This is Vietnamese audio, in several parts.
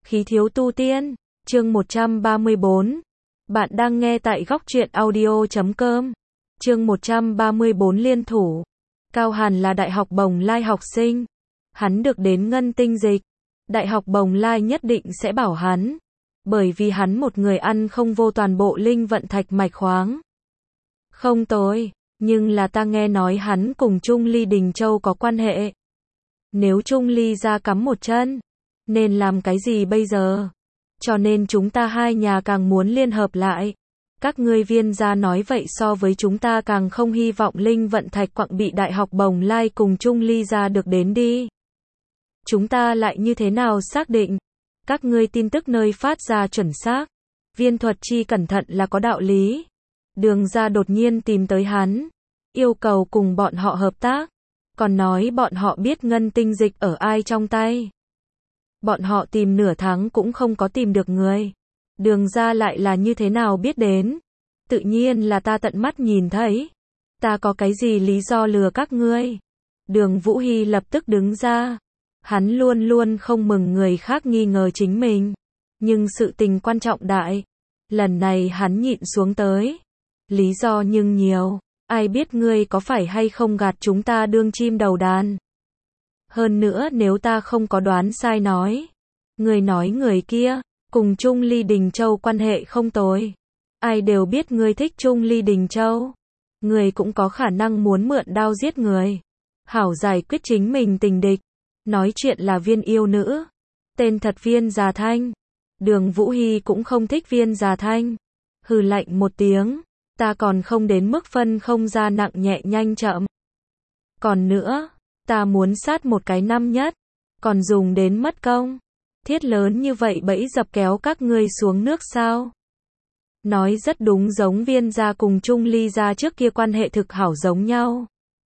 Khí thiếu tu tiên, chương 134. Bạn đang nghe tại góc truyện audio.com. Chương 134 liên thủ. Cao Hàn là Đại học Bồng Lai học sinh. Hắn được đến Ngân Tinh Dịch. Đại học Bồng Lai nhất định sẽ bảo hắn. Bởi vì hắn một người ăn không vô toàn bộ linh vận thạch mạch khoáng. Không tối, nhưng là ta nghe nói hắn cùng Trung Ly Đình Châu có quan hệ. Nếu Trung Ly ra cắm một chân, nên làm cái gì bây giờ? Cho nên chúng ta hai nhà càng muốn liên hợp lại. Các ngươi Viên gia nói vậy so với chúng ta càng không hy vọng linh vận thạch quặng bị Đại học Bồng Lai cùng Trung Ly ra được đến đi. Chúng ta lại như thế nào xác định? Các ngươi tin tức nơi phát ra chuẩn xác. Viên Thuật Chi cẩn thận là có đạo lý. Đường gia đột nhiên tìm tới hắn, yêu cầu cùng bọn họ hợp tác, còn nói bọn họ biết Ngân Tinh Dịch ở ai trong tay. Bọn họ tìm nửa tháng cũng không có tìm được người. Đường gia lại là như thế nào biết đến? Tự nhiên là ta tận mắt nhìn thấy. Ta có cái gì lý do lừa các ngươi? Đường Vũ Hy lập tức đứng ra. Hắn luôn luôn không mừng người khác nghi ngờ chính mình. Nhưng sự tình quan trọng đại. Lần này hắn nhịn xuống tới. Lý do nhưng nhiều. Ai biết ngươi có phải hay không gạt chúng ta đương chim đầu đàn. Hơn nữa nếu ta không có đoán sai nói. Người nói người kia, cùng Trung Ly Đình Châu quan hệ không tồi. Ai đều biết ngươi thích Trung Ly Đình Châu. Người cũng có khả năng muốn mượn đao giết người. Hảo giải quyết chính mình tình địch. Nói chuyện là Viên yêu nữ. Tên thật Viên Già Thanh. Đường Vũ Hy cũng không thích Viên Già Thanh. Hừ lạnh một tiếng. Ta còn không đến mức phân không ra nặng nhẹ nhanh chậm. Còn nữa, ta muốn sát một cái năm nhất. Còn dùng đến mất công. Thiết lớn như vậy bẫy dập kéo các ngươi xuống nước sao? Nói rất đúng, giống Viên gia cùng Trung Ly gia trước kia quan hệ thực hảo giống nhau.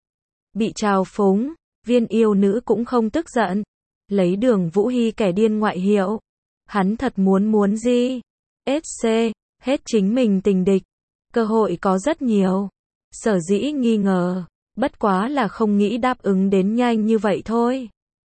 Bị trào phúng, Viên yêu nữ cũng không tức giận. Lấy Đường Vũ Hy kẻ điên ngoại hiệu. Hắn thật muốn gì? SC, hết chính mình tình địch. Cơ hội có rất nhiều. Sở dĩ nghi ngờ, bất quá là không nghĩ đáp ứng đến nhanh như vậy thôi.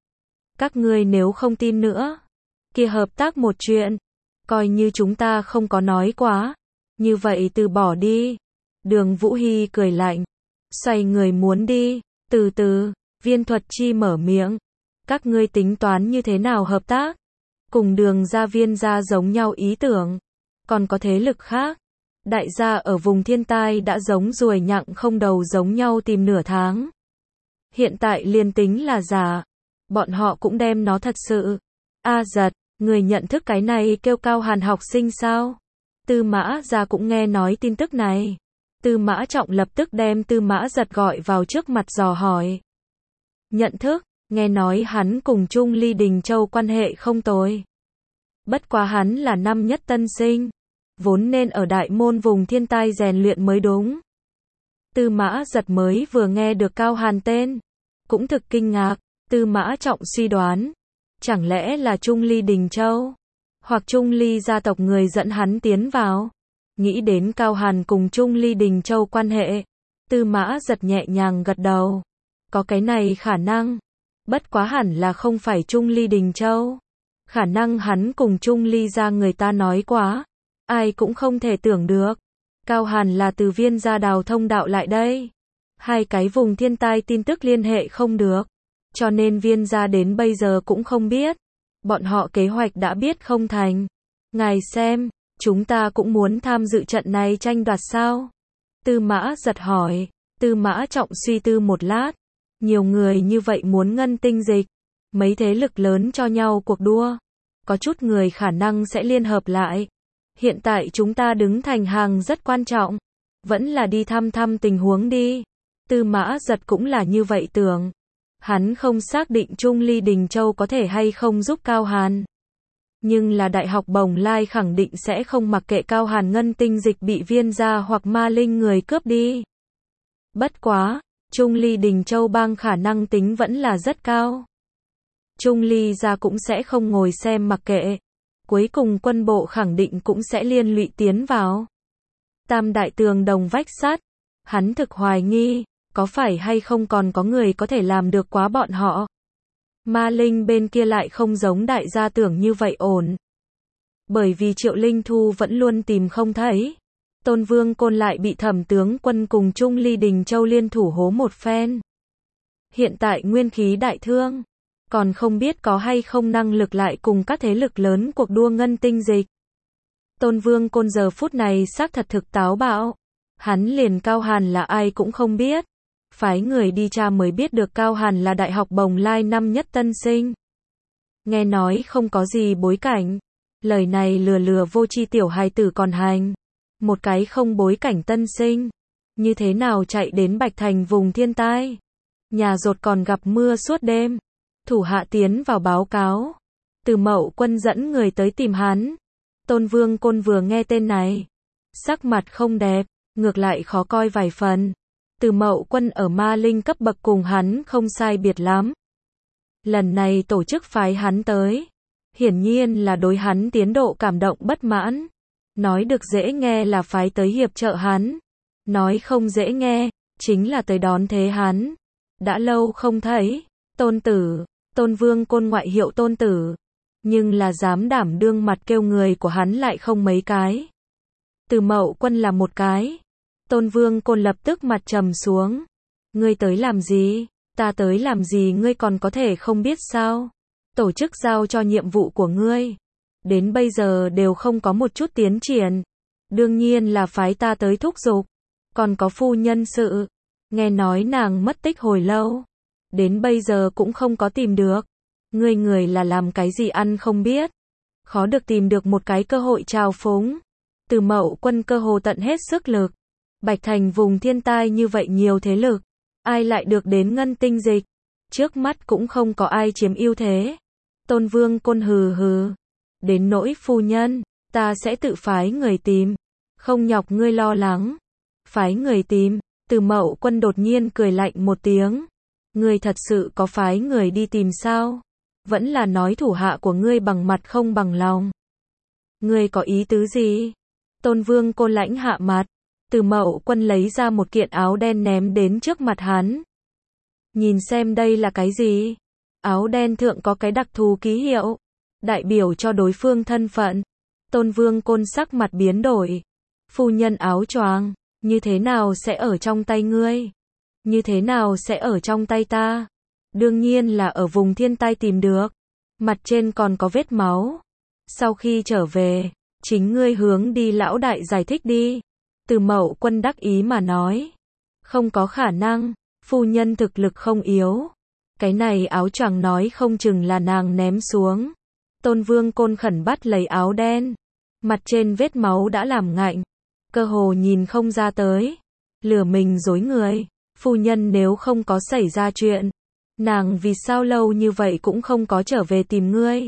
Các ngươi nếu không tin nữa, kia hợp tác một chuyện, coi như chúng ta không có nói quá. Như vậy từ bỏ đi. Đường Vũ Hy cười lạnh, xoay người muốn đi. Từ từ, Viên Thuật Chi mở miệng. Các ngươi tính toán như thế nào hợp tác? Cùng Đường gia Viên gia giống nhau ý tưởng. Còn có thế lực khác. Đại gia ở vùng thiên tai đã giống ruồi nhặng không đầu giống nhau tìm nửa tháng. Hiện tại liền tính là giả. Bọn họ cũng đem nó thật sự. Giật, người nhận thức cái này kêu Cao Hàn học sinh sao? Tư Mã gia cũng nghe nói tin tức này. Tư Mã Trọng lập tức đem Tư Mã Giật gọi vào trước mặt dò hỏi. Nhận thức, nghe nói hắn cùng Trung Ly Đình Châu quan hệ không tồi. Bất quá hắn là năm nhất tân sinh. Vốn nên ở đại môn vùng thiên tai rèn luyện mới đúng. Tư Mã Giật mới vừa nghe được Cao Hàn tên. Cũng thực kinh ngạc. Tư Mã Trọng suy đoán. Chẳng lẽ là Trung Ly Đình Châu? Hoặc Trung Ly gia tộc người dẫn hắn tiến vào? Nghĩ đến Cao Hàn cùng Trung Ly Đình Châu quan hệ. Tư Mã Giật nhẹ nhàng gật đầu. Có cái này khả năng. Bất quá hẳn là không phải Trung Ly Đình Châu. Khả năng hắn cùng Trung Ly gia người ta nói quá. Ai cũng không thể tưởng được. Cao Hàn là từ Viên gia đào thông đạo lại đây. Hai cái vùng thiên tai tin tức liên hệ không được. Cho nên Viên gia đến bây giờ cũng không biết. Bọn họ kế hoạch đã biết không thành. Ngài xem, chúng ta cũng muốn tham dự trận này tranh đoạt sao? Tư Mã Giật hỏi. Tư Mã Trọng suy tư một lát. Nhiều người như vậy muốn Ngân Tinh Dịch. Mấy thế lực lớn cho nhau cuộc đua. Có chút người khả năng sẽ liên hợp lại. Hiện tại chúng ta đứng thành hàng rất quan trọng. Vẫn là đi thăm tình huống đi. Tư Mã Giật cũng là như vậy tưởng. Hắn không xác định Trung Ly Đình Châu có thể hay không giúp Cao Hàn. Nhưng là Đại học Bồng Lai khẳng định sẽ không mặc kệ Cao Hàn Ngân Tinh Dịch bị Viên gia hoặc Ma Linh người cướp đi. Bất quá, Trung Ly Đình Châu bang khả năng tính vẫn là rất cao. Trung Ly gia cũng sẽ không ngồi xem mặc kệ. Cuối cùng quân bộ khẳng định cũng sẽ liên lụy tiến vào. Tam đại tường đồng vách sắt. Hắn thực hoài nghi, có phải hay không còn có người có thể làm được quá bọn họ. Ma Linh bên kia lại không giống đại gia tưởng như vậy ổn. Bởi vì Triệu Linh Thu vẫn luôn tìm không thấy. Tôn Vương Côn lại bị Thẩm tướng quân cùng Trung Ly Đình Châu liên thủ hố một phen. Hiện tại nguyên khí đại thương, còn không biết có hay không năng lực lại cùng các thế lực lớn cuộc đua ngân tinh dịch. Tôn Vương Côn giờ phút này xác thật thực táo bạo. Hắn liền Cao Hàn là ai cũng không biết. Phái người đi tra mới biết được Cao Hàn là Đại học Bồng Lai năm nhất tân sinh. Nghe nói không có gì bối cảnh. Lời này lừa lừa vô tri tiểu hài tử còn hành. Một cái không bối cảnh tân sinh. Như thế nào chạy đến Bạch Thành vùng thiên tai. Nhà rột còn gặp mưa suốt đêm. Thủ hạ tiến vào báo cáo. Từ Mậu Quân dẫn người tới tìm hắn. Tôn Vương Côn vừa nghe tên này. Sắc mặt không đẹp, ngược lại khó coi vài phần. Từ Mậu Quân ở Ma Linh cấp bậc cùng hắn không sai biệt lắm. Lần này tổ chức phái hắn tới. Hiển nhiên là đối hắn tiến độ cảm động bất mãn. Nói được dễ nghe là phái tới hiệp trợ hắn. Nói không dễ nghe, chính là tới đón thế hắn. Đã lâu không thấy. Tôn tử, Tôn Vương Côn ngoại hiệu Tôn tử. Nhưng là dám đảm đương mặt kêu người của hắn lại không mấy cái. Từ Mậu Quân là một cái. Tôn Vương Côn lập tức mặt trầm xuống. Ngươi tới làm gì? Ta tới làm gì ngươi còn có thể không biết sao? Tổ chức giao cho nhiệm vụ của ngươi. Đến bây giờ đều không có một chút tiến triển. Đương nhiên là phái ta tới thúc giục. Còn có phu nhân sự. Nghe nói nàng mất tích hồi lâu. Đến bây giờ cũng không có tìm được. Người là làm cái gì ăn không biết. Khó được tìm được một cái cơ hội trào phúng. Từ Mậu Quân cơ hồ tận hết sức lực. Bạch Thành vùng thiên tai như vậy nhiều thế lực. Ai lại được đến ngân tinh dịch. Trước mắt cũng không có ai chiếm ưu thế. Tôn Vương Côn hừ hừ. Đến nỗi phu nhân, ta sẽ tự phái người tìm. Không nhọc ngươi lo lắng. Phái người tìm. Từ Mậu Quân đột nhiên cười lạnh một tiếng. Ngươi thật sự có phái người đi tìm sao? Vẫn là nói thủ hạ của ngươi bằng mặt không bằng lòng. Ngươi có ý tứ gì? Tôn Vương Côn lãnh hạ mặt. Từ Mậu Quân lấy ra một kiện áo đen ném đến trước mặt hắn. Nhìn xem đây là cái gì? Áo đen thượng có cái đặc thù ký hiệu. Đại biểu cho đối phương thân phận. Tôn Vương Côn sắc mặt biến đổi. Phu nhân áo choàng, như thế nào sẽ ở trong tay ngươi? Như thế nào sẽ ở trong tay ta? Đương nhiên là ở vùng thiên tai tìm được. Mặt trên còn có vết máu. Sau khi trở về, chính ngươi hướng đi lão đại giải thích đi. Từ Mậu Quân đắc ý mà nói. Không có khả năng, phu nhân thực lực không yếu. Cái này áo choàng nói không chừng là nàng ném xuống. Tôn Vương Côn khẩn bắt lấy áo đen. Mặt trên vết máu đã làm ngạnh. Cơ hồ nhìn không ra tới. Lừa mình dối người. Phu nhân nếu không có xảy ra chuyện. Nàng vì sao lâu như vậy cũng không có trở về tìm ngươi.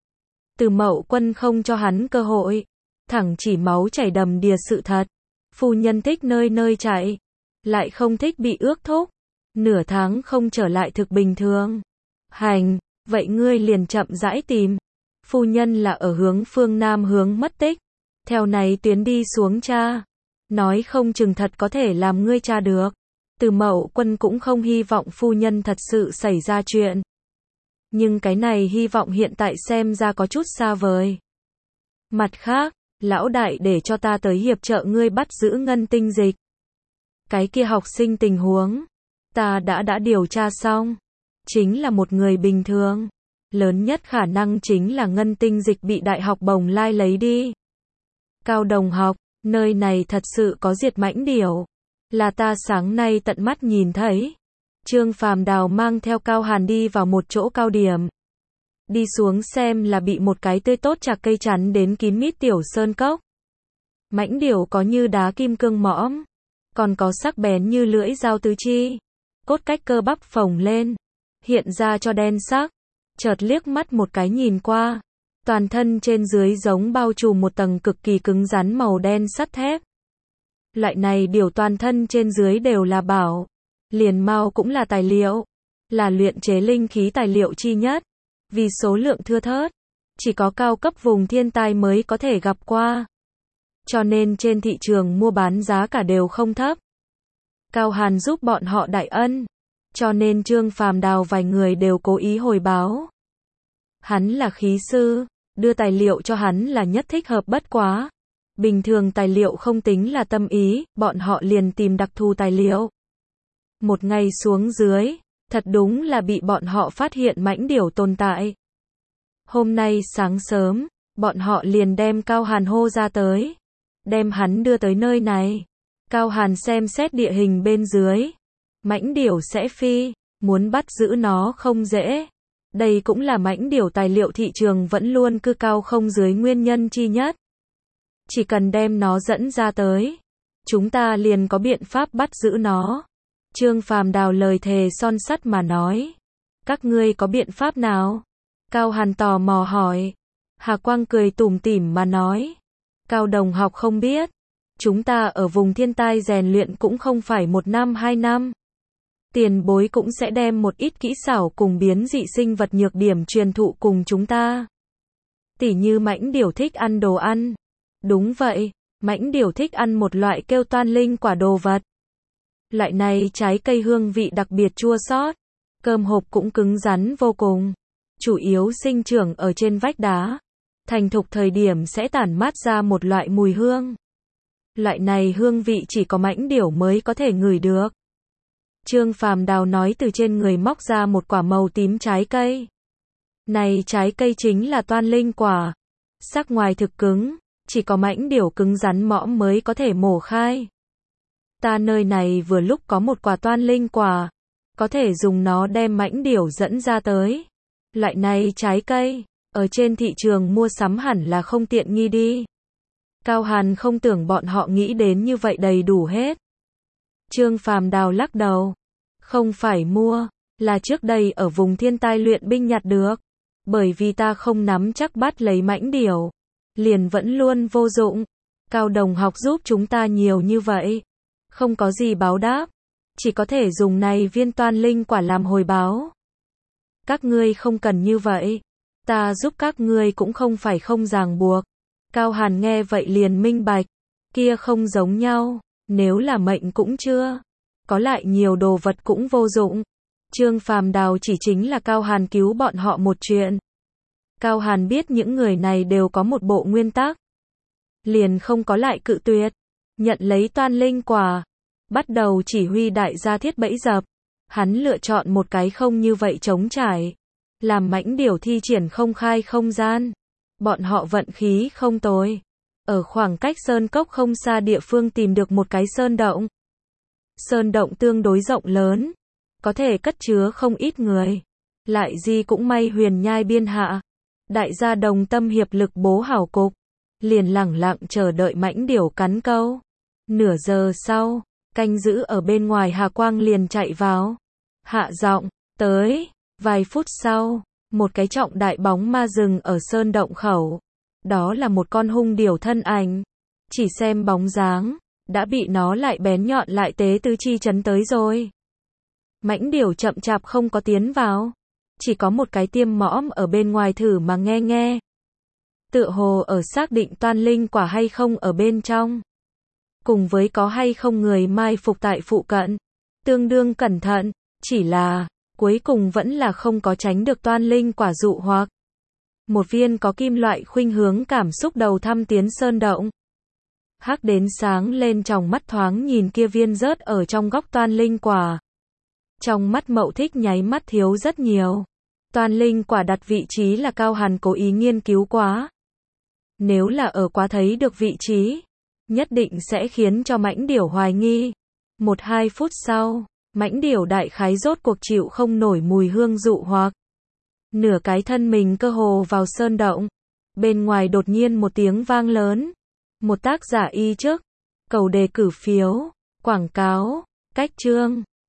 Từ Mậu Quân không cho hắn cơ hội. Thẳng chỉ máu chảy đầm đìa sự thật. Phu nhân thích nơi nơi chạy. Lại không thích bị ước thúc. Nửa tháng không trở lại thực bình thường. Hành, vậy ngươi liền chậm rãi tìm. Phu nhân là ở hướng phương Nam hướng mất tích. Theo này tuyến đi xuống tra. Nói không chừng thật có thể làm ngươi tra được. Từ Mậu Quân cũng không hy vọng phu nhân thật sự xảy ra chuyện. Nhưng cái này hy vọng hiện tại xem ra có chút xa vời. Mặt khác, lão đại để cho ta tới hiệp trợ ngươi bắt giữ ngân tinh dịch. Cái kia học sinh tình huống, ta đã điều tra xong. Chính là một người bình thường. Lớn nhất khả năng chính là ngân tinh dịch bị Đại học Bồng Lai lấy đi. Cao đồng học, nơi này thật sự có diệt mãnh điểu. Là ta sáng nay tận mắt nhìn thấy. Trương Phàm Đào mang theo Cao Hàn đi vào một chỗ cao điểm. Đi xuống xem là bị một cái tươi tốt chạc cây chắn đến kín mít tiểu sơn cốc. Mãnh điểu có như đá kim cương mõm. Còn có sắc bén như lưỡi dao tứ chi. Cốt cách cơ bắp phồng lên. Hiện ra cho đen sắc. Chợt liếc mắt một cái nhìn qua. Toàn thân trên dưới giống bao trùm một tầng cực kỳ cứng rắn màu đen sắt thép. Loại này điều toàn thân trên dưới đều là bảo. Liền mao cũng là tài liệu. Là luyện chế linh khí tài liệu chi nhất. Vì số lượng thưa thớt. Chỉ có cao cấp vùng thiên tai mới có thể gặp qua. Cho nên trên thị trường mua bán giá cả đều không thấp. Cao Hàn giúp bọn họ đại ân. Cho nên Trương Phàm Đào vài người đều cố ý hồi báo. Hắn là khí sư, đưa tài liệu cho hắn là nhất thích hợp bất quá. Bình thường tài liệu không tính là tâm ý, bọn họ liền tìm đặc thù tài liệu. Một ngày xuống dưới, thật đúng là bị bọn họ phát hiện mãnh điểu tồn tại. Hôm nay sáng sớm, bọn họ liền đem Cao Hàn hô ra tới. Đem hắn đưa tới nơi này. Cao Hàn xem xét địa hình bên dưới. Mãnh điểu sẽ phi, muốn bắt giữ nó không dễ. Đây cũng là mãnh điểu tài liệu thị trường vẫn luôn cư cao không dưới nguyên nhân chi nhất. Chỉ cần đem nó dẫn ra tới, chúng ta liền có biện pháp bắt giữ nó. Trương Phàm Đào lời thề son sắt mà nói. Các ngươi có biện pháp nào? Cao Hàn tò mò hỏi. Hà Quang cười tủm tỉm mà nói. Cao đồng học không biết. Chúng ta ở vùng thiên tai rèn luyện cũng không phải 1 năm 2 năm. Tiền bối cũng sẽ đem một ít kỹ xảo cùng biến dị sinh vật nhược điểm truyền thụ cùng chúng ta. Tỉ như mãnh điểu thích ăn đồ ăn. Đúng vậy, mãnh điểu thích ăn một loại kêu toan linh quả đồ vật. Loại này trái cây hương vị đặc biệt chua xót, cơm hộp cũng cứng rắn vô cùng. Chủ yếu sinh trưởng ở trên vách đá. Thành thục thời điểm sẽ tản mát ra một loại mùi hương. Loại này hương vị chỉ có mãnh điểu mới có thể ngửi được. Trương Phàm Đào nói từ trên người móc ra một quả màu tím trái cây. Này trái cây chính là toan linh quả. Sắc ngoài thực cứng, chỉ có mãnh điểu cứng rắn mõm mới có thể mổ khai. Ta nơi này vừa lúc có một quả toan linh quả, có thể dùng nó đem mãnh điểu dẫn ra tới. Loại này trái cây, ở trên thị trường mua sắm hẳn là không tiện nghi đi. Cao Hàn không tưởng bọn họ nghĩ đến như vậy đầy đủ hết. Trương Phàm Đào lắc đầu. Không phải mua, là trước đây ở vùng thiên tai luyện binh nhặt được. Bởi vì ta không nắm chắc bắt lấy mãnh điểu, liền vẫn luôn vô dụng. Cao đồng học giúp chúng ta nhiều như vậy, không có gì báo đáp, chỉ có thể dùng này viên toan linh quả làm hồi báo. Các ngươi không cần như vậy, ta giúp các ngươi cũng không phải không ràng buộc. Cao Hàn nghe vậy liền minh bạch, kia không giống nhau, nếu là mệnh cũng chưa, có lại nhiều đồ vật cũng vô dụng. Trương Phàm Đào chỉ chính là Cao Hàn cứu bọn họ một chuyện. Cao Hàn biết những người này đều có một bộ nguyên tắc, liền không có lại cự tuyệt, nhận lấy toan linh quả, bắt đầu chỉ huy đại gia thiết bẫy dập. Hắn lựa chọn một cái không như vậy trống trải, làm mãnh điểu thi triển không khai không gian. Bọn họ vận khí không tồi, ở khoảng cách sơn cốc không xa địa phương tìm được một cái sơn động. Sơn động tương đối rộng lớn, có thể cất chứa không ít người. Lại gì cũng may huyền nhai biên hạ, đại gia đồng tâm hiệp lực bố hảo cục, liền lẳng lặng chờ đợi mãnh điểu cắn câu. Nửa giờ sau, canh giữ ở bên ngoài Hà Quang liền chạy vào, hạ giọng, tới. Vài phút sau, một cái trọng đại bóng ma rừng ở sơn động khẩu. Đó là một con hung điểu thân ảnh. Chỉ xem bóng dáng, đã bị nó lại bén nhọn lại tế tứ chi chấn tới rồi. Mãnh điểu chậm chạp không có tiến vào, chỉ có một cái tiêm mõm ở bên ngoài thử mà nghe nghe. Tựa hồ ở xác định toan linh quả hay không ở bên trong, cùng với có hay không người mai phục tại phụ cận. Tương đương cẩn thận, chỉ là cuối cùng vẫn là không có tránh được toan linh quả dụ hoặc. Một viên có kim loại khuynh hướng cảm xúc đầu thăm tiến sơn động. Hắc đến sáng lên trong mắt thoáng nhìn kia viên rớt ở trong góc toan linh quả. Trong mắt Mậu Thích nháy mắt thiếu rất nhiều. Toan linh quả đặt vị trí là Cao Hàn cố ý nghiên cứu quá. Nếu là ở quá thấy được vị trí, nhất định sẽ khiến cho mãnh điểu hoài nghi. 1-2 phút sau, mãnh điểu đại khái rốt cuộc chịu không nổi mùi hương dụ hoặc. Nửa cái thân mình cơ hồ vào sơn động. Bên ngoài đột nhiên một tiếng vang lớn. Một tác giả y trước. Cầu đề cử phiếu. Quảng cáo. Cách chương.